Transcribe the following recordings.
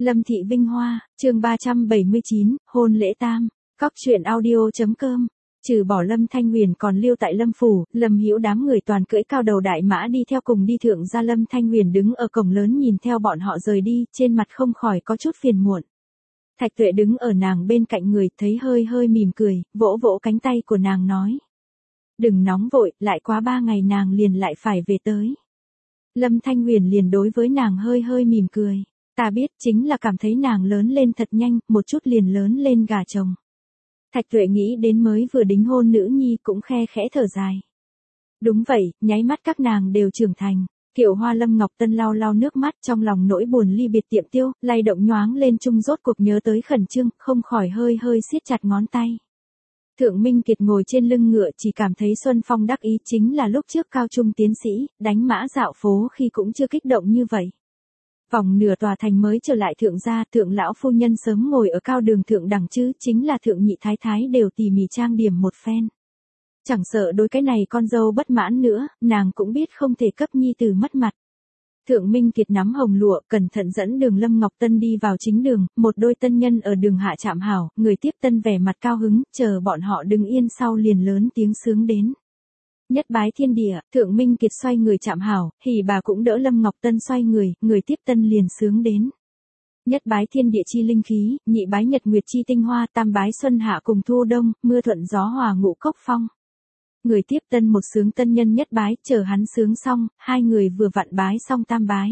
Lâm Thị Vinh Hoa, chương 379, hôn lễ tam. Cóc truyện audio.com. Trừ bỏ Lâm Thanh Huyền còn lưu tại Lâm phủ, Lâm Hữu đám người toàn cưỡi cao đầu đại mã đi theo cùng đi thượng gia. Lâm Thanh Huyền đứng ở cổng lớn nhìn theo bọn họ rời đi, trên mặt không khỏi có chút phiền muộn. Thạch Tuệ đứng ở nàng bên cạnh người, thấy hơi hơi mỉm cười, vỗ vỗ cánh tay của nàng nói: "Đừng nóng vội, lại quá 3 ngày nàng liền lại phải về tới." Lâm Thanh Huyền liền đối với nàng hơi hơi mỉm cười: "Ta biết, chính là cảm thấy nàng lớn lên thật nhanh, một chút liền lớn lên gả chồng." Thạch Tuệ nghĩ đến mới vừa đính hôn nữ nhi cũng khe khẽ thở dài. Đúng vậy, nháy mắt các nàng đều trưởng thành. Kiều Hoa Lâm Ngọc Tân lau lau nước mắt, trong lòng nỗi buồn ly biệt tiệm tiêu, lay động nhoáng lên chung, rốt cuộc nhớ tới khẩn trương, không khỏi hơi hơi siết chặt ngón tay. Thượng Minh Kiệt ngồi trên lưng ngựa, chỉ cảm thấy Xuân Phong đắc ý, chính là lúc trước cao trung tiến sĩ, đánh mã dạo phố khi cũng chưa kích động như vậy. Vòng nửa tòa thành mới trở lại thượng gia, thượng lão phu nhân sớm ngồi ở cao đường thượng đẳng chứ, chính là thượng nhị thái thái đều tỉ mỉ trang điểm một phen. Chẳng sợ đối cái này con dâu bất mãn nữa, nàng cũng biết không thể cấp nhi tử mất mặt. Thượng Minh Kiệt nắm hồng lụa, cẩn thận dẫn đường Lâm Ngọc Tân đi vào chính đường, một đôi tân nhân ở đường hạ chạm hảo, người tiếp tân vẻ mặt cao hứng, chờ bọn họ đứng yên sau liền lớn tiếng sướng đến. Nhất bái thiên địa, Thượng Minh Kiệt xoay người chạm hảo, hỉ bà cũng đỡ Lâm Ngọc Tân xoay người tiếp tân liền sướng đến. Nhất bái thiên địa chi linh khí, nhị bái nhật nguyệt chi tinh hoa, tam bái xuân hạ cùng thu đông, mưa thuận gió hòa ngũ cốc phong. Người tiếp tân một sướng tân nhân nhất bái, chờ hắn sướng xong, hai người vừa vặn bái xong tam bái.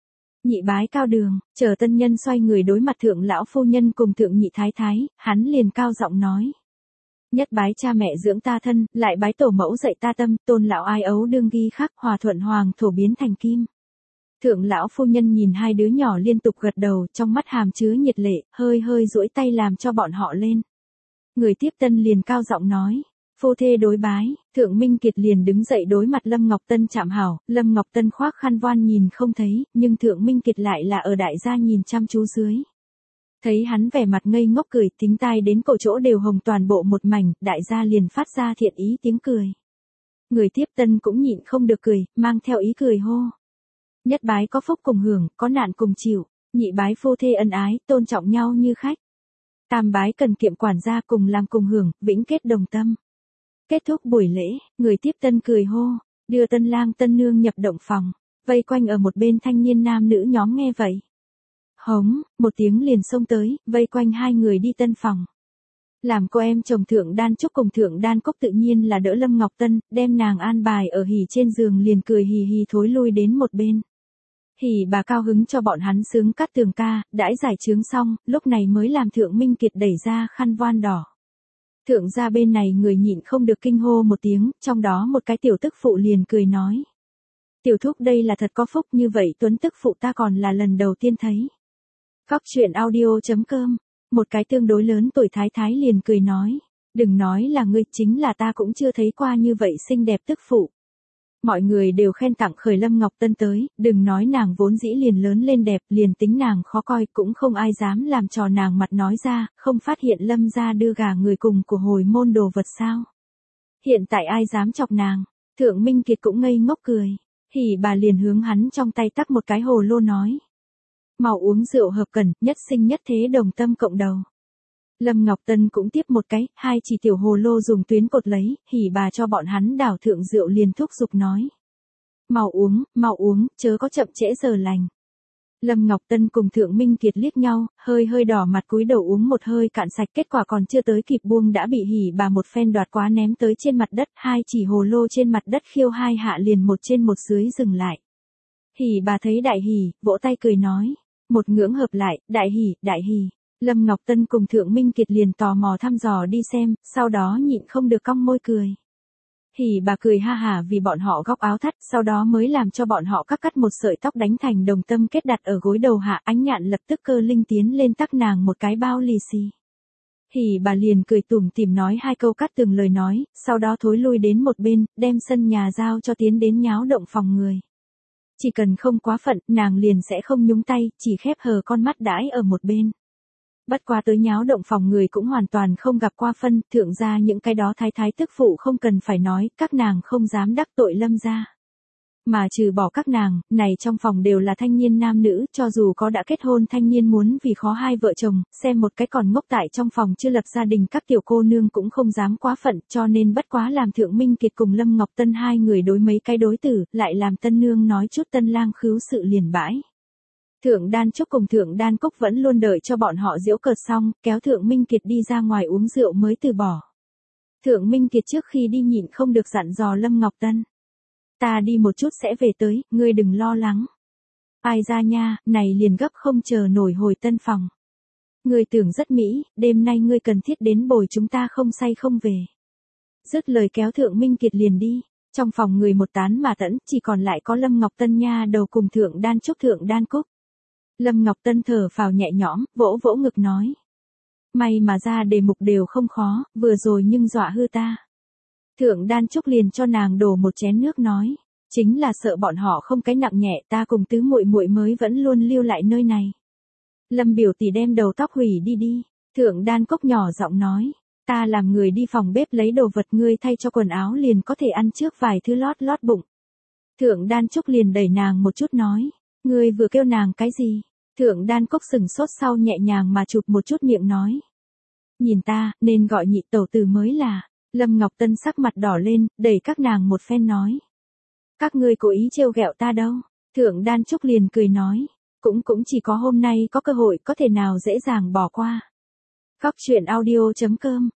Nhị bái cao đường, chờ tân nhân xoay người đối mặt thượng lão phu nhân cùng thượng nhị thái thái, hắn liền cao giọng nói: "Nhất bái cha mẹ dưỡng ta thân, lại bái tổ mẫu dạy ta tâm, tôn lão ai ấu đương ghi khắc, hòa thuận hoàng thổ biến thành kim." Thượng lão phu nhân nhìn hai đứa nhỏ liên tục gật đầu, trong mắt hàm chứa nhiệt lệ, hơi hơi duỗi tay làm cho bọn họ lên. Người tiếp tân liền cao giọng nói: "Phu thê đối bái." Thượng Minh Kiệt liền đứng dậy đối mặt Lâm Ngọc Tân chạm hảo, Lâm Ngọc Tân khoác khăn voan nhìn không thấy, nhưng Thượng Minh Kiệt lại là ở đại gia nhìn chăm chú dưới. Thấy hắn vẻ mặt ngây ngốc cười, thính tai đến cổ chỗ đều hồng toàn bộ một mảnh, đại gia liền phát ra thiện ý tiếng cười. Người tiếp tân cũng nhịn không được cười, mang theo ý cười hô: "Nhất bái có phúc cùng hưởng, có nạn cùng chịu. Nhị bái phu thê ân ái, tôn trọng nhau như khách. Tam bái cần kiệm quản gia, cùng làm cùng hưởng, vĩnh kết đồng tâm." Kết thúc buổi lễ, người tiếp tân cười hô, đưa tân lang tân nương nhập động phòng, vây quanh ở một bên thanh niên nam nữ nhóm nghe vậy. Hống, một tiếng liền xông tới, vây quanh hai người đi tân phòng. Làm cô em chồng Thượng Đan Trúc cùng Thượng Đan Cốc tự nhiên là đỡ Lâm Ngọc Tân, đem nàng an bài ở hỉ trên giường, liền cười hì hì thối lui đến một bên. Hỉ bà cao hứng cho bọn hắn sướng cắt tường ca, đãi giải chướng xong, lúc này mới làm Thượng Minh Kiệt đẩy ra khăn voan đỏ. Thượng gia bên này người nhịn không được kinh hô một tiếng, trong đó một cái tiểu tức phụ liền cười nói: "Tiểu thúc đây là thật có phúc, như vậy tuấn tức phụ ta còn là lần đầu tiên thấy." Cóc truyện audio.com. Một cái tương đối lớn tuổi thái thái liền cười nói: "Đừng nói là ngươi, chính là ta cũng chưa thấy qua như vậy xinh đẹp tức phụ." Mọi người đều khen tặng khởi Lâm Ngọc Tân tới, đừng nói nàng vốn dĩ liền lớn lên đẹp, liền tính nàng khó coi cũng không ai dám làm trò nàng mặt nói ra, không phát hiện Lâm gia đưa gà người cùng của hồi môn đồ vật sao. Hiện tại ai dám chọc nàng. Thượng Minh Kiệt cũng ngây ngốc cười. Hỉ bà liền hướng hắn trong tay tắc một cái hồ lô nói: "Mau uống rượu hợp cần, nhất sinh nhất thế đồng tâm cộng đầu." Lâm Ngọc Tân cũng tiếp một cái, hai chỉ tiểu hồ lô dùng tuyến cột lấy, hỉ bà cho bọn hắn đảo thượng rượu liền thúc giục nói: mau uống, chớ có chậm trễ giờ lành." Lâm Ngọc Tân cùng Thượng Minh Kiệt liếc nhau, hơi hơi đỏ mặt cúi đầu uống một hơi cạn sạch, kết quả còn chưa tới kịp buông đã bị hỉ bà một phen đoạt quá ném tới trên mặt đất, hai chỉ hồ lô trên mặt đất khiêu hai hạ liền một trên một dưới dừng lại. Hỉ bà thấy đại hỉ, vỗ tay cười nói: "Một ngưỡng hợp lại, đại hỉ, đại hỉ." Lâm Ngọc Tân cùng Thượng Minh Kiệt liền tò mò thăm dò đi xem, sau đó nhịn không được cong môi cười. Hỉ bà cười ha hả vì bọn họ góc áo thắt, sau đó mới làm cho bọn họ cắt một sợi tóc đánh thành đồng tâm kết đặt ở gối đầu hạ, Ánh Nhạn lập tức cơ linh tiến lên tắc nàng một cái bao lì xì. Hỉ bà liền cười tủm tỉm nói hai câu cắt tường lời nói, sau đó thối lui đến một bên, đem sân nhà giao cho tiến đến nháo động phòng người. Chỉ cần không quá phận, nàng liền sẽ không nhúng tay, chỉ khép hờ con mắt đãi ở một bên. Bất quá tới nháo động phòng người cũng hoàn toàn không gặp qua phân, thượng gia những cái đó thái thái tức phụ không cần phải nói, các nàng không dám đắc tội Lâm gia. Mà trừ bỏ các nàng, này trong phòng đều là thanh niên nam nữ, cho dù có đã kết hôn thanh niên muốn vì khó hai vợ chồng, xem một cái còn ngốc tại trong phòng chưa lập gia đình các tiểu cô nương cũng không dám quá phận, cho nên bất quá làm Thượng Minh Kiệt cùng Lâm Ngọc Tân hai người đối mấy cái đối tử, lại làm tân nương nói chút tân lang khứu sự liền bãi. Thượng Đan Trúc cùng Thượng Đan Cúc vẫn luôn đợi cho bọn họ giễu cợt xong, kéo Thượng Minh Kiệt đi ra ngoài uống rượu mới từ bỏ. Thượng Minh Kiệt trước khi đi nhịn không được dặn dò Lâm Ngọc Tân. Ta đi một chút sẽ về tới, ngươi đừng lo lắng. Ai ra nha, này liền gấp không chờ nổi hồi tân phòng. Ngươi tưởng rất mỹ, đêm nay ngươi cần thiết đến bồi chúng ta không say không về. Dứt lời kéo Thượng Minh Kiệt liền đi, trong phòng người một tán mà tẫn, chỉ còn lại có Lâm Ngọc Tân nha đầu cùng Thượng Đan Trúc Thượng Đan Cúc. Lâm Ngọc Tân thở phào nhẹ nhõm, vỗ vỗ ngực nói. May mà ra đề mục đều không khó, vừa rồi nhưng dọa hư ta. Thượng Đan Trúc liền cho nàng đổ một chén nước nói, chính là sợ bọn họ không cái nặng nhẹ, ta cùng tứ muội muội mới vẫn luôn lưu lại nơi này. Lâm biểu tỷ đem đầu tóc hủy đi đi. Thượng Đan Cúc nhỏ giọng nói, ta làm người đi phòng bếp lấy đồ vật, ngươi thay cho quần áo liền có thể ăn trước vài thứ lót lót bụng. Thượng Đan Trúc liền đẩy nàng một chút nói, ngươi vừa kêu nàng cái gì? Thượng Đan Cúc sừng sốt sau nhẹ nhàng mà chụp một chút miệng nói, nhìn ta, nên gọi nhị tẩu tử mới là. Lâm Ngọc Tân sắc mặt đỏ lên, đẩy các nàng một phen nói. Các ngươi cố ý trêu ghẹo ta đâu. Thượng Đan Trúc liền cười nói. Cũng chỉ có hôm nay có cơ hội có thể nào dễ dàng bỏ qua. Góc truyện audio.com.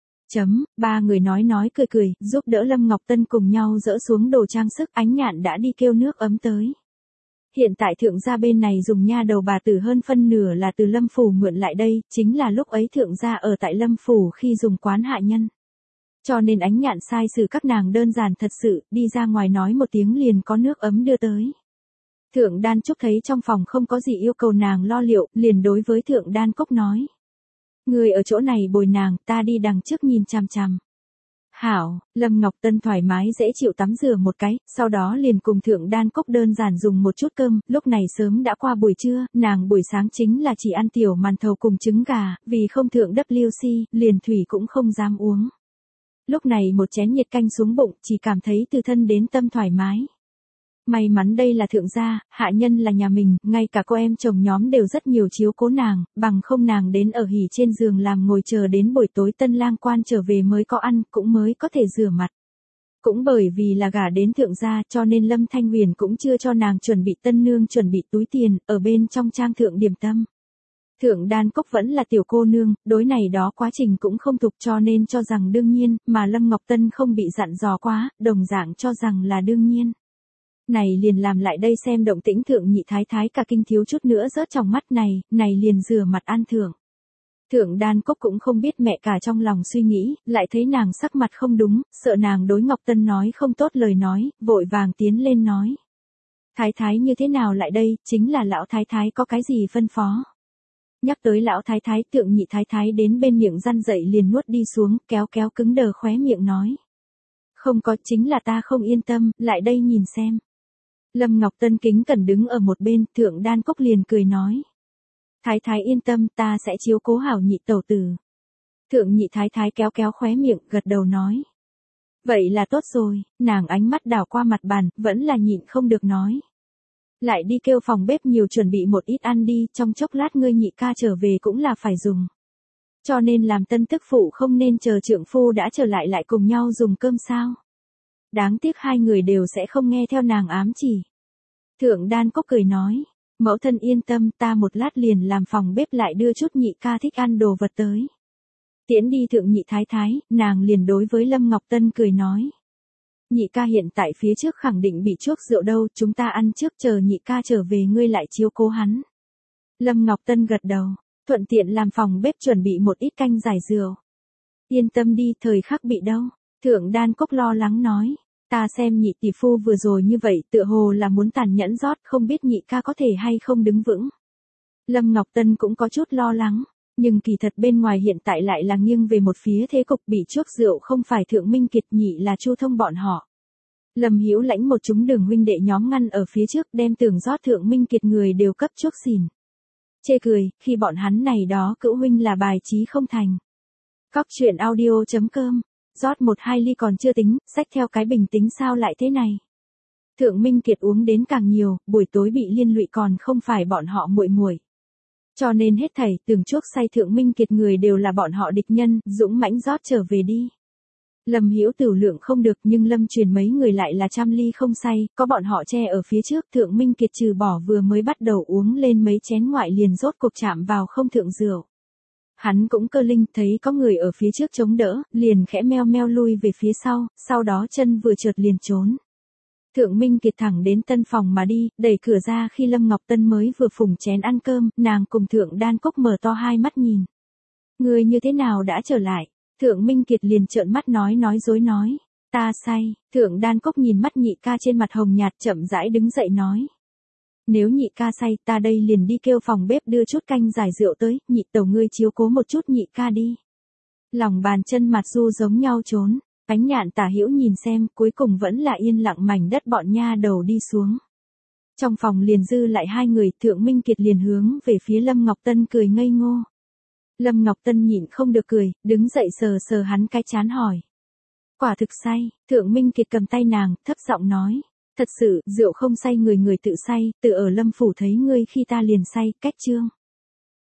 Ba người nói cười, giúp đỡ Lâm Ngọc Tân cùng nhau dỡ xuống đồ trang sức, Ánh Nhạn đã đi kêu nước ấm tới. Hiện tại thượng gia bên này dùng nha đầu bà tử hơn phân nửa là từ Lâm Phủ mượn lại đây, chính là lúc ấy thượng gia ở tại Lâm Phủ khi dùng quán hạ nhân. Cho nên Ánh Nhạn sai xử các nàng đơn giản thật sự, đi ra ngoài nói một tiếng liền có nước ấm đưa tới. Thượng Đan Trúc thấy trong phòng không có gì yêu cầu nàng lo liệu, liền đối với Thượng Đan Cúc nói. Người ở chỗ này bồi nàng, ta đi đằng trước nhìn chằm chằm. Hảo, Lâm Ngọc Tân thoải mái dễ chịu tắm rửa một cái, sau đó liền cùng Thượng Đan Cúc đơn giản dùng một chút cơm, lúc này sớm đã qua buổi trưa, nàng buổi sáng chính là chỉ ăn tiểu màn thầu cùng trứng gà, vì không thượng WC, liền thủy cũng không dám uống. Lúc này một chén nhiệt canh xuống bụng, chỉ cảm thấy từ thân đến tâm thoải mái. May mắn đây là thượng gia, hạ nhân là nhà mình, ngay cả cô em chồng nhóm đều rất nhiều chiếu cố nàng, bằng không nàng đến ở hỉ trên giường làm ngồi chờ đến buổi tối tân lang quan trở về mới có ăn, cũng mới có thể rửa mặt. Cũng bởi vì là gả đến thượng gia cho nên Lâm Thanh Huyền cũng chưa cho nàng chuẩn bị tân nương chuẩn bị túi tiền, ở bên trong trang thượng điểm tâm. Thượng Đan Cúc vẫn là tiểu cô nương, đối này đó quá trình cũng không thuộc cho nên cho rằng đương nhiên, mà Lâm Ngọc Tân không bị dặn dò quá, đồng dạng cho rằng là đương nhiên. Này liền làm lại đây xem động tĩnh thượng nhị thái thái cả kinh thiếu chút nữa rớt trong mắt này liền rửa mặt ăn thượng. Thượng Đan Cúc cũng không biết mẹ cả trong lòng suy nghĩ, lại thấy nàng sắc mặt không đúng, sợ nàng đối Ngọc Tân nói không tốt lời nói, vội vàng tiến lên nói. Thái thái như thế nào lại đây, chính là lão thái thái có cái gì phân phó. Nhắc tới lão thái thái, Thượng nhị thái thái đến bên miệng răn dậy liền nuốt đi xuống, kéo cứng đờ khóe miệng nói. Không có, chính là ta không yên tâm, lại đây nhìn xem. Lâm Ngọc Tân kính cẩn đứng ở một bên, Thượng Đan Cúc liền cười nói. Thái thái yên tâm, ta sẽ chiếu cố hảo nhị tẩu tử. Thượng nhị thái thái kéo khóe miệng, gật đầu nói. Vậy là tốt rồi, nàng ánh mắt đảo qua mặt bàn, vẫn là nhịn không được nói. Lại đi kêu phòng bếp nhiều chuẩn bị một ít ăn đi, trong chốc lát ngươi nhị ca trở về cũng là phải dùng. Cho nên làm tân tức phụ không nên chờ trượng phu đã trở lại cùng nhau dùng cơm sao. Đáng tiếc hai người đều sẽ không nghe theo nàng ám chỉ. Thượng Đan Cúc cười nói, mẫu thân yên tâm, ta một lát liền làm phòng bếp lại đưa chút nhị ca thích ăn đồ vật tới. Tiễn đi thượng nhị thái thái, nàng liền đối với Lâm Ngọc Tân cười nói. Nhị ca hiện tại phía trước khẳng định bị chuốc rượu đâu, chúng ta ăn trước chờ nhị ca trở về ngươi lại chiếu cố hắn. Lâm Ngọc Tân gật đầu, thuận tiện làm phòng bếp chuẩn bị một ít canh giải rượu. Yên tâm đi, thời khắc bị đâu. Thượng Đan Cúc lo lắng nói, ta xem nhị tỷ phu vừa rồi như vậy tựa hồ là muốn tàn nhẫn rót, không biết nhị ca có thể hay không đứng vững. Lâm Ngọc Tân cũng có chút lo lắng, nhưng kỳ thật bên ngoài hiện tại lại là nghiêng về một phía thế cục, bị chuốc rượu không phải Thượng Minh Kiệt nhị là Chu Thông bọn họ. Lâm Hữu lãnh một chúng đường huynh đệ nhóm ngăn ở phía trước đem tưởng rót Thượng Minh Kiệt người đều cấp chuốc xỉn. Chê cười, khi bọn hắn này đó cữu huynh là bài trí không thành. Góc truyện audio.com, rót 1-2 ly còn chưa tính, xách theo cái bình tính sao lại thế này. Thượng Minh Kiệt uống đến càng nhiều, buổi tối bị liên lụy còn không phải bọn họ muội muội. Cho nên hết thảy từng chuốc say Thượng Minh Kiệt người đều là bọn họ địch nhân, dũng mãnh rót trở về đi. Lâm Hữu Tửu lượng không được nhưng Lâm Truyền mấy người lại là trăm ly không say, có bọn họ che ở phía trước, Thượng Minh Kiệt trừ bỏ vừa mới bắt đầu uống lên mấy chén ngoại liền rốt cuộc chạm vào không thượng rượu. Hắn cũng cơ linh, thấy có người ở phía trước chống đỡ, liền khẽ meo meo lui về phía sau đó chân vừa trượt liền trốn. Thượng Minh Kiệt thẳng đến tân phòng mà đi, đẩy cửa ra khi Lâm Ngọc Tân mới vừa phùng chén ăn cơm, nàng cùng Thượng Đan Cốc mở to hai mắt nhìn. Người như thế nào đã trở lại? Thượng Minh Kiệt liền trợn mắt nói dối nói. Ta say, Thượng Đan Cốc nhìn mắt nhị ca trên mặt hồng nhạt chậm rãi đứng dậy nói. Nếu nhị ca say ta đây liền đi kêu phòng bếp đưa chút canh giải rượu tới, nhị tẩu ngươi chiếu cố một chút nhị ca đi. Lòng bàn chân mặt du giống nhau trốn, Ánh Nhạn tả hữu nhìn xem cuối cùng vẫn là yên lặng mảnh đất bọn nha đầu đi xuống. Trong phòng liền dư lại hai người, Thượng Minh Kiệt liền hướng về phía Lâm Ngọc Tân cười ngây ngô. Lâm Ngọc Tân nhịn không được cười, đứng dậy sờ hắn cái chán hỏi. Quả thực say, Thượng Minh Kiệt cầm tay nàng, thấp giọng nói. Thật sự, rượu không say người tự say, tự ở Lâm Phủ thấy ngươi khi ta liền say, cách chương.